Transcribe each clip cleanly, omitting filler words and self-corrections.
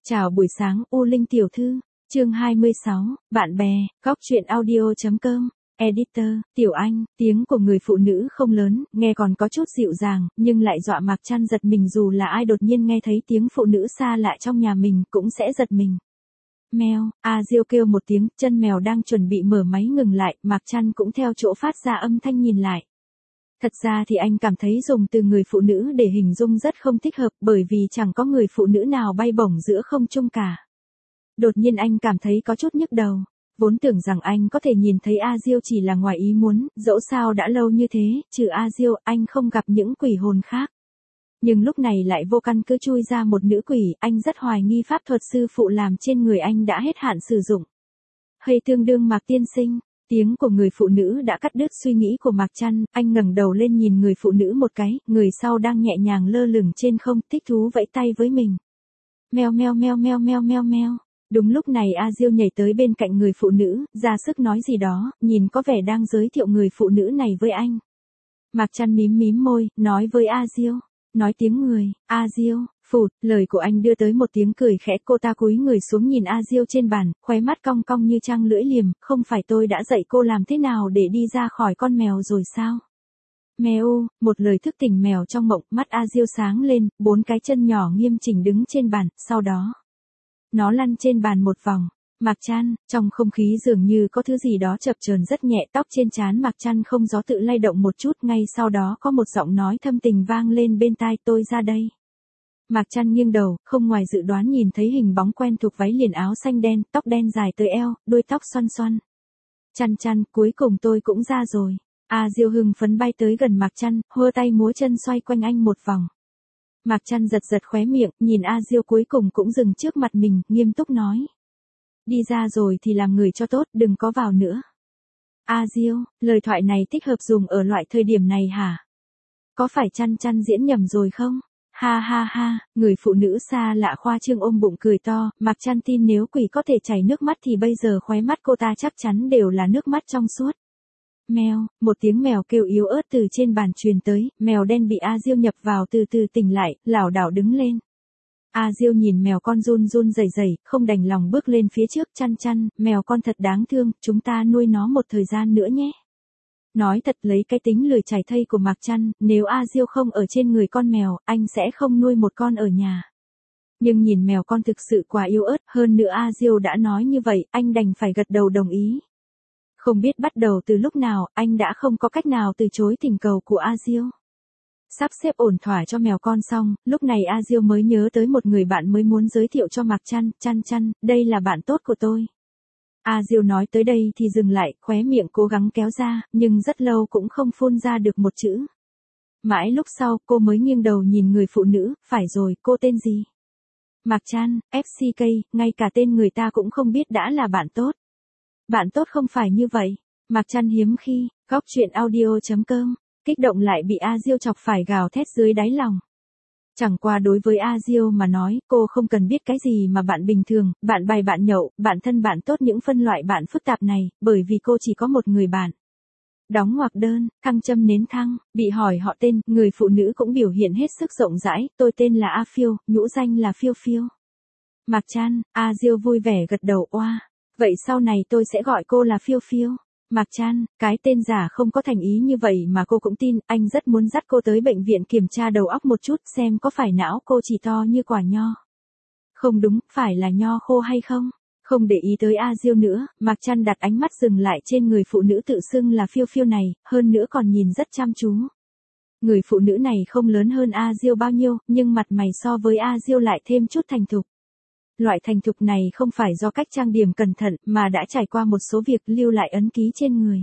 Chào buổi sáng U Linh tiểu thư, chương 26, bạn bè, góc truyện audio.com, editor, Tiểu Anh, tiếng của người phụ nữ không lớn, nghe còn có chút dịu dàng, nhưng lại dọa Mạc Trăn giật mình dù là ai đột nhiên nghe thấy tiếng phụ nữ xa lạ trong nhà mình cũng sẽ giật mình. Mèo, A Diêu kêu một tiếng, chân mèo đang chuẩn bị mở máy ngừng lại, Mạc Trăn cũng theo chỗ phát ra âm thanh nhìn lại. Thật ra thì anh cảm thấy dùng từ người phụ nữ để hình dung rất không thích hợp bởi vì chẳng có người phụ nữ nào bay bổng giữa không trung cả. Đột nhiên anh cảm thấy có chút nhức đầu. Vốn tưởng rằng anh có thể nhìn thấy A Diêu chỉ là ngoài ý muốn, dẫu sao đã lâu như thế, trừ A Diêu anh không gặp những quỷ hồn khác. Nhưng lúc này lại vô căn cứ chui ra một nữ quỷ, anh rất hoài nghi pháp thuật sư phụ làm trên người anh đã hết hạn sử dụng. Hay tương đương Mạc tiên sinh. Tiếng của người phụ nữ đã cắt đứt suy nghĩ của Mạc Trăn, anh ngẩng đầu lên nhìn người phụ nữ một cái, người sau đang nhẹ nhàng lơ lửng trên không, thích thú vẫy tay với mình. Meo meo meo meo meo meo meo. Đúng lúc này A Diêu nhảy tới bên cạnh người phụ nữ, ra sức nói gì đó, nhìn có vẻ đang giới thiệu người phụ nữ này với anh. Mạc Trăn mím mím môi, nói với A Diêu, nói tiếng người, A Diêu, phụt, lời của anh đưa tới một tiếng cười khẽ, cô ta cúi người xuống nhìn A Diêu trên bàn, khóe mắt cong cong như trăng lưỡi liềm, không phải tôi đã dạy cô làm thế nào để đi ra khỏi con mèo rồi sao? Mèo, một lời thức tỉnh mèo trong mộng, mắt A Diêu sáng lên, 4 cái chân nhỏ nghiêm chỉnh đứng trên bàn, sau đó nó lăn trên bàn một vòng. Mạc Trăn, trong không khí dường như có thứ gì đó chập chờn rất nhẹ, tóc trên trán Mạc Trăn không gió tự lay động một chút, ngay sau đó có một giọng nói thâm tình vang lên bên tai, tôi ra đây. Mạc Trăn nghiêng đầu, không ngoài dự đoán nhìn thấy hình bóng quen thuộc, váy liền áo xanh đen, tóc đen dài tới eo, đuôi tóc xoăn xoăn. Trăn, cuối cùng tôi cũng ra rồi. A Diêu hưng phấn bay tới gần Mạc Trăn, hơ tay múa chân xoay quanh anh một vòng. Mạc Trăn giật khóe miệng, nhìn A Diêu cuối cùng cũng dừng trước mặt mình, nghiêm túc nói. Đi ra rồi thì làm người cho tốt, đừng có vào nữa. A Diêu, lời thoại này thích hợp dùng ở loại thời điểm này hả? Có phải Trăn diễn nhầm rồi không? Ha ha ha, người phụ nữ xa lạ khoa trương ôm bụng cười to, Mạc Trăn tin nếu quỷ có thể chảy nước mắt thì bây giờ khóe mắt cô ta chắc chắn đều là nước mắt trong suốt. Mèo, một tiếng mèo kêu yếu ớt từ trên bàn truyền tới, mèo đen bị A Diêu nhập vào từ từ tỉnh lại, lảo đảo đứng lên. A Diêu nhìn mèo con run rẩy rẩy, không đành lòng bước lên phía trước, Trăn, mèo con thật đáng thương, chúng ta nuôi nó một thời gian nữa nhé. Nói thật, lấy cái tính lười chải thây của Mạc Trăn, nếu A Diêu không ở trên người con mèo, anh sẽ không nuôi một con ở nhà. Nhưng nhìn mèo con thực sự quá yếu ớt, hơn nữa A Diêu đã nói như vậy, anh đành phải gật đầu đồng ý. Không biết bắt đầu từ lúc nào, anh đã không có cách nào từ chối thỉnh cầu của A Diêu. Sắp xếp ổn thỏa cho mèo con xong, lúc này A Diêu mới nhớ tới một người bạn mới muốn giới thiệu cho Mạc Trăn, Trăn, đây là bạn tốt của tôi. A Diêu nói tới đây thì dừng lại, khóe miệng cố gắng kéo ra, nhưng rất lâu cũng không phun ra được một chữ. Mãi lúc sau, cô mới nghiêng đầu nhìn người phụ nữ, phải rồi, cô tên gì? Mạc Trăn, FCK, ngay cả tên người ta cũng không biết đã là bạn tốt. Bạn tốt không phải như vậy. Mạc Trăn hiếm khi, góc truyện audio.com, kích động lại bị A Diêu chọc phải gào thét dưới đáy lòng. Chẳng qua đối với A Diêu mà nói, cô không cần biết cái gì mà bạn bình thường, bạn bày bạn nhậu, bạn thân bạn tốt, những phân loại bạn phức tạp này, bởi vì cô chỉ có một người bạn. Đóng ngoặc đơn, thăng châm nến thăng, bị hỏi họ tên, người phụ nữ cũng biểu hiện hết sức rộng rãi, tôi tên là A Phiêu, nhũ danh là Phiêu Phiêu. Mạc Trăn, A Diêu vui vẻ gật đầu, oa. Vậy sau này tôi sẽ gọi cô là Phiêu Phiêu. Mạc Trăn, cái tên giả không có thành ý như vậy mà cô cũng tin, anh rất muốn dắt cô tới bệnh viện kiểm tra đầu óc một chút xem có phải não cô chỉ to như quả nho. Không đúng, phải là nho khô hay không? Không để ý tới A Diêu nữa, Mạc Trăn đặt ánh mắt dừng lại trên người phụ nữ tự xưng là Phiêu Phiêu này, hơn nữa còn nhìn rất chăm chú. Người phụ nữ này không lớn hơn A Diêu bao nhiêu, nhưng mặt mày so với A Diêu lại thêm chút thành thục. Loại thành thục này không phải do cách trang điểm cẩn thận, mà đã trải qua một số việc lưu lại ấn ký trên người.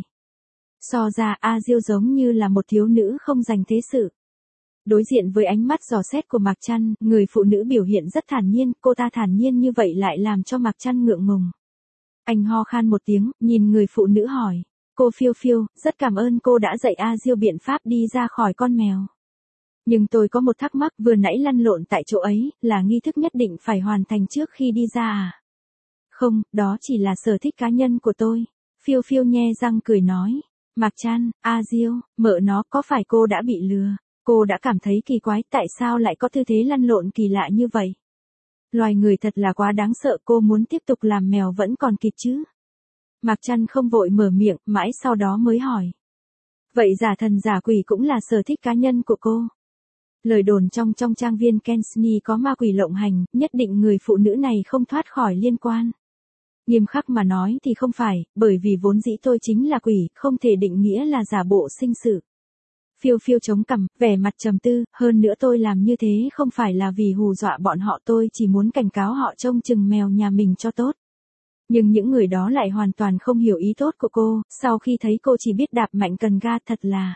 So ra A Diêu giống như là một thiếu nữ không dành thế sự. Đối diện với ánh mắt dò xét của Mạc Trăn, người phụ nữ biểu hiện rất thản nhiên, cô ta thản nhiên như vậy lại làm cho Mạc Trăn ngượng ngùng. Anh ho khan một tiếng, nhìn người phụ nữ hỏi, cô Phiêu Phiêu, rất cảm ơn cô đã dạy A Diêu biện pháp đi ra khỏi con mèo. Nhưng tôi có một thắc mắc, vừa nãy lăn lộn tại chỗ ấy, là nghi thức nhất định phải hoàn thành trước khi đi ra à? Không, đó chỉ là sở thích cá nhân của tôi. Phiêu Phiêu nhe răng cười nói. Mạc Trăn, A Diêu, mợ nó, có phải cô đã bị lừa? Cô đã cảm thấy kỳ quái, tại sao lại có tư thế lăn lộn kỳ lạ như vậy? Loài người thật là quá đáng sợ, cô muốn tiếp tục làm mèo vẫn còn kịp chứ. Mạc Trăn không vội mở miệng, mãi sau đó mới hỏi. Vậy giả thần giả quỷ cũng là sở thích cá nhân của cô. Lời đồn trong trang viên Kensni có ma quỷ lộng hành, nhất định người phụ nữ này không thoát khỏi liên quan. Nghiêm khắc mà nói thì không phải, bởi vì vốn dĩ tôi chính là quỷ, không thể định nghĩa là giả bộ sinh sự. Phiêu Phiêu chống cằm, vẻ mặt trầm tư, hơn nữa tôi làm như thế không phải là vì hù dọa bọn họ, tôi chỉ muốn cảnh cáo họ trông chừng mèo nhà mình cho tốt. Nhưng những người đó lại hoàn toàn không hiểu ý tốt của cô, sau khi thấy cô chỉ biết đạp mạnh cần ga thật là.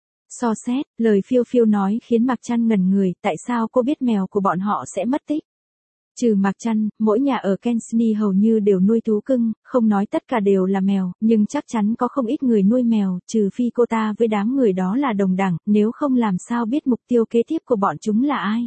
So xét, lời Phiêu Phiêu nói khiến Mạc Trăn ngẩn người, tại sao cô biết mèo của bọn họ sẽ mất tích? Trừ Mạc Trăn, mỗi nhà ở Kensni hầu như đều nuôi thú cưng, không nói tất cả đều là mèo, nhưng chắc chắn có không ít người nuôi mèo, trừ phi cô ta với đám người đó là đồng đẳng, nếu không làm sao biết mục tiêu kế tiếp của bọn chúng là ai.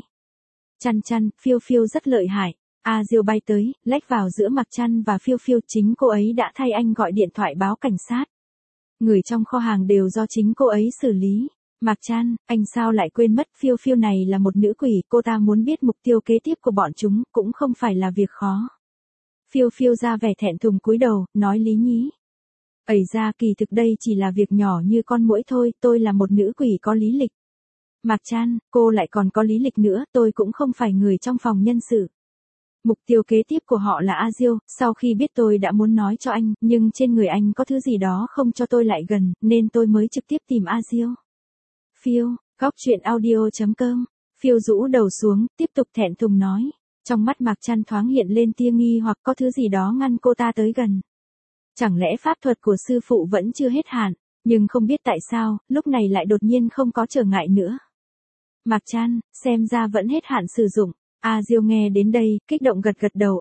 Trăn, Phiêu Phiêu rất lợi hại. A Diêu bay tới, lách vào giữa Mạc Trăn và Phiêu Phiêu, chính cô ấy đã thay anh gọi điện thoại báo cảnh sát. Người trong kho hàng đều do chính cô ấy xử lý. Mạc Trăn, anh sao lại quên mất Phiêu Phiêu này là một nữ quỷ, cô ta muốn biết mục tiêu kế tiếp của bọn chúng, cũng không phải là việc khó. Phiêu Phiêu ra vẻ thẹn thùng cúi đầu, nói lý nhí. Ẩy ra kỳ thực đây chỉ là việc nhỏ như con muỗi thôi, tôi là một nữ quỷ có lý lịch. Mạc Trăn, cô lại còn có lý lịch nữa, tôi cũng không phải người trong phòng nhân sự. Mục tiêu kế tiếp của họ là A Diêu, sau khi biết tôi đã muốn nói cho anh, nhưng trên người anh có thứ gì đó không cho tôi lại gần, nên tôi mới trực tiếp tìm A Diêu. Phiêu, góc chuyện audio.com. Phiêu rũ đầu xuống, tiếp tục thẹn thùng nói. Trong mắt Mạc Trăn thoáng hiện lên tia nghi hoặc có thứ gì đó ngăn cô ta tới gần. Chẳng lẽ pháp thuật của sư phụ vẫn chưa hết hạn, nhưng không biết tại sao, lúc này lại đột nhiên không có trở ngại nữa. Mạc Trăn, xem ra vẫn hết hạn sử dụng. A Diêu nghe đến đây, kích động gật đầu,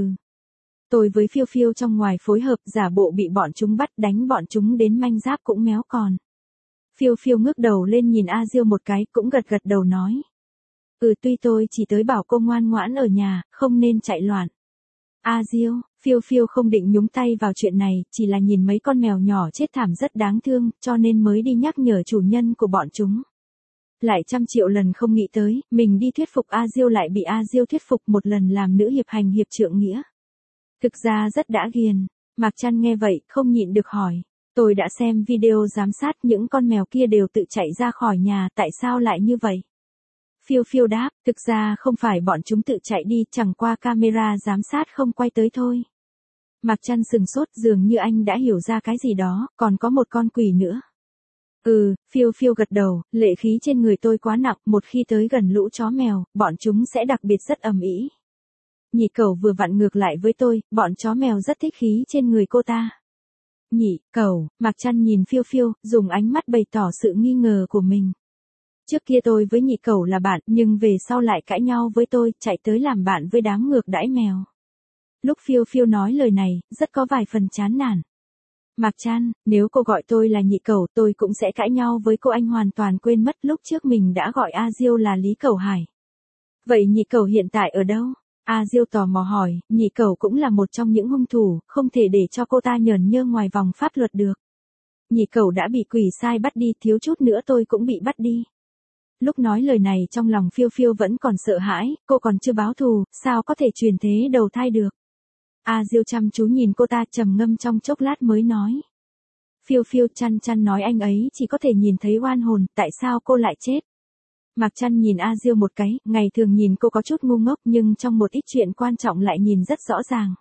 Tôi với Phiêu Phiêu trong ngoài phối hợp giả bộ bị bọn chúng bắt, đánh bọn chúng đến manh giáp cũng méo còn. Phiêu Phiêu ngước đầu lên nhìn A Diêu một cái, cũng gật đầu nói. Tuy tôi chỉ tới bảo cô ngoan ngoãn ở nhà, không nên chạy loạn. A Diêu, Phiêu Phiêu không định nhúng tay vào chuyện này, chỉ là nhìn mấy con mèo nhỏ chết thảm rất đáng thương, cho nên mới đi nhắc nhở chủ nhân của bọn chúng. Lại trăm triệu lần không nghĩ tới, mình đi thuyết phục A Diêu lại bị A Diêu thuyết phục một lần làm nữ hiệp hành hiệp trượng nghĩa. Thực ra rất đã ghiền. Mạc Trăn nghe vậy, không nhịn được hỏi. Tôi đã xem video giám sát, những con mèo kia đều tự chạy ra khỏi nhà, tại sao lại như vậy? Phiêu Phiêu đáp, thực ra không phải bọn chúng tự chạy đi, chẳng qua camera giám sát không quay tới thôi. Mạc Trăn sừng sốt, dường như anh đã hiểu ra cái gì đó, còn có một con quỷ nữa. Phiêu Phiêu gật đầu, lệ khí trên người tôi quá nặng, một khi tới gần lũ chó mèo, bọn chúng sẽ đặc biệt rất ầm ĩ. Nhị Cẩu vừa vặn ngược lại với tôi, bọn chó mèo rất thích khí trên người cô ta. Nhị Cẩu, Mạc Trăn nhìn Phiêu Phiêu, dùng ánh mắt bày tỏ sự nghi ngờ của mình. Trước kia tôi với Nhị Cẩu là bạn, nhưng về sau lại cãi nhau với tôi, chạy tới làm bạn với đám ngược đãi mèo. Lúc Phiêu Phiêu nói lời này, rất có vài phần chán nản. Mạc Trăn, nếu cô gọi tôi là Nhị Cẩu, tôi cũng sẽ cãi nhau với cô, anh hoàn toàn quên mất lúc trước mình đã gọi A Diêu là Lý Cẩu Hải. Vậy Nhị Cẩu hiện tại ở đâu? A Diêu tò mò hỏi, Nhị Cẩu cũng là một trong những hung thủ, không thể để cho cô ta nhởn nhơ ngoài vòng pháp luật được. Nhị Cẩu đã bị quỷ sai bắt đi, thiếu chút nữa tôi cũng bị bắt đi. Lúc nói lời này trong lòng Phiêu Phiêu vẫn còn sợ hãi, cô còn chưa báo thù, sao có thể truyền thế đầu thai được. A Diêu chăm chú nhìn cô ta, trầm ngâm trong chốc lát mới nói. Phiêu Phiêu, Trăn nói anh ấy chỉ có thể nhìn thấy oan hồn, tại sao cô lại chết? Mạc Trăn nhìn A Diêu một cái, ngày thường nhìn cô có chút ngu ngốc nhưng trong một ít chuyện quan trọng lại nhìn rất rõ ràng.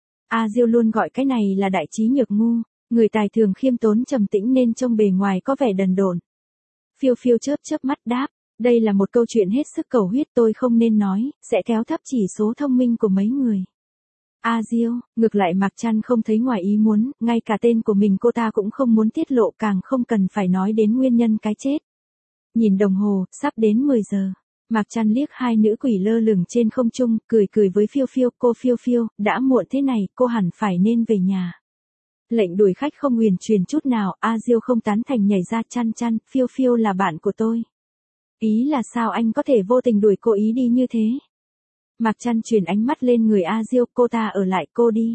A Diêu luôn gọi cái này là đại trí nhược ngu, người tài thường khiêm tốn trầm tĩnh nên trông bề ngoài có vẻ đần độn. Phiêu Phiêu chớp mắt đáp, đây là một câu chuyện hết sức cầu huyết, tôi không nên nói, sẽ kéo thấp chỉ số thông minh của mấy người. A Diêu, ngược lại Mạc Trăn không thấy ngoài ý muốn, ngay cả tên của mình cô ta cũng không muốn tiết lộ, càng không cần phải nói đến nguyên nhân cái chết. Nhìn đồng hồ, sắp đến 10 giờ. Mạc Trăn liếc hai nữ quỷ lơ lửng trên không trung, cười với Phiêu Phiêu, cô Phiêu Phiêu, đã muộn thế này, cô hẳn phải nên về nhà. Lệnh đuổi khách không huyền truyền chút nào, A Diêu không tán thành nhảy ra, Trăn, Phiêu Phiêu là bạn của tôi. Ý là sao anh có thể vô tình đuổi cô ý đi như thế? Mạc Trăn chuyển ánh mắt lên người A Diêu, cô ta ở lại, cô đi.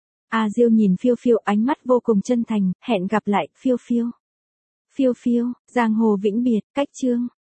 A Diêu nhìn Phiêu Phiêu, ánh mắt vô cùng chân thành, hẹn gặp lại, Phiêu Phiêu. Phiêu Phiêu, giang hồ vĩnh biệt, cách chương.